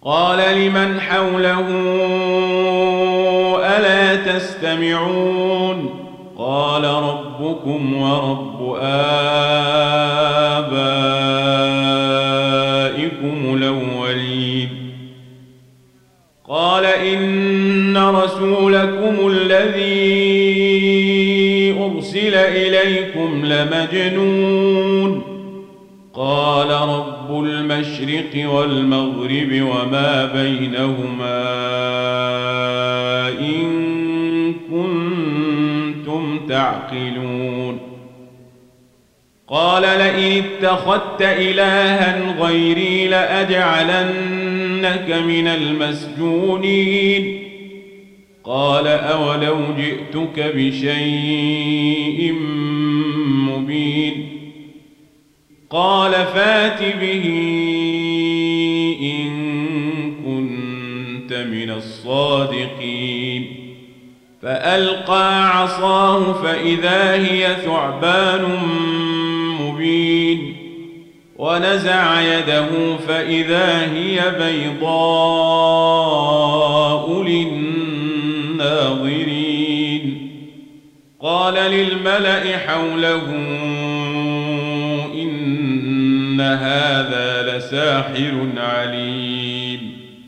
قال لمن حوله ألا تستمعون قال ربكم ورب آبائكم الأولين قال إن رسولكم الذي أرسل إليكم لمجنون قال رب المشرق والمغرب وما بينهما إن كنتم تعقلون قال لئن اتخذت إلها غيري لأجعلنك من المسجونين قال أولو جئتك بشيء مبين قال فات به إن كنت من الصادقين فألقى عصاه فإذا هي ثعبان مبين ونزع يده فإذا هي بيضاء للناظرين قال للملأ حوله إن هذا لساحر عليم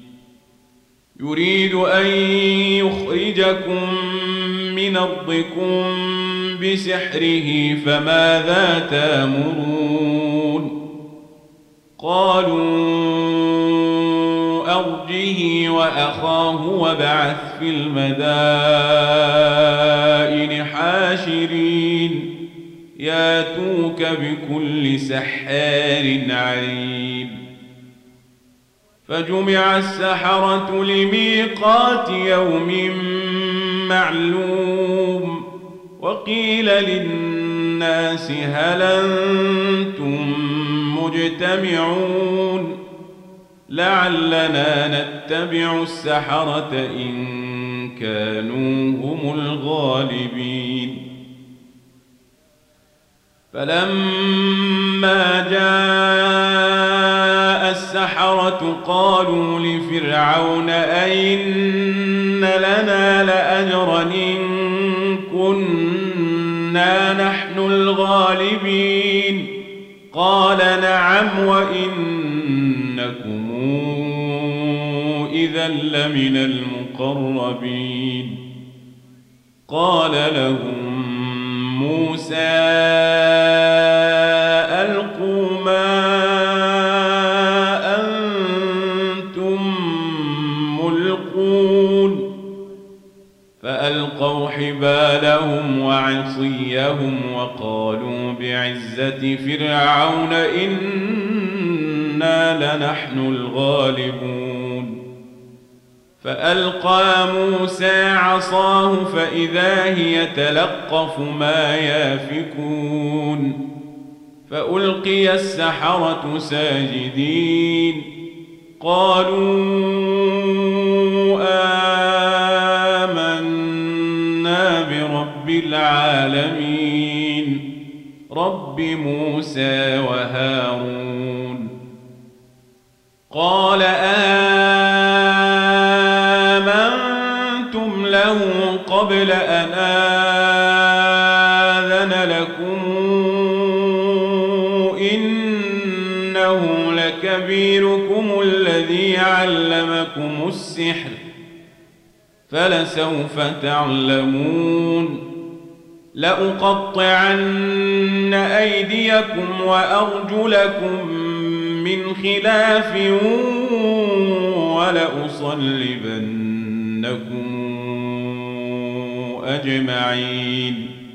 يريد أن يخرجكم من أرضكم بسحره فماذا تأمرون قالوا أرجه وأخاه وابعث في المدائن حاشرين ياتوك بكل سحار عليم فجمع السحرة لميقات يوم معلوم وقيل للناس هل أنتم مجتمعون لعلنا نتبع السحرة إن كانوا هم الغالبين فلما جاء السحرة قالوا لفرعون أئن لنا لأجرا إن كنا نحن الغالبين قال نعم وإنكم إذا لمن المقربين قال لهم موسى ألقوا ما أنتم ملقون فألقوا حبالهم وعصيهم وقالوا بعزة فرعون إنا لنحن الغالبون فألقى موسى عصاه فإذا هي تلقف ما يافكون فألقي السحرة ساجدين قالوا آمنا برب العالمين رب موسى وهارون قال آمنتم له قبل أن آذن لكم إنه لكبيركم الذي علمكم السحر فلسوف تعلمون لأقطعن أيديكم وأرجلكم من خلاف ولأصلبنكم أجمعين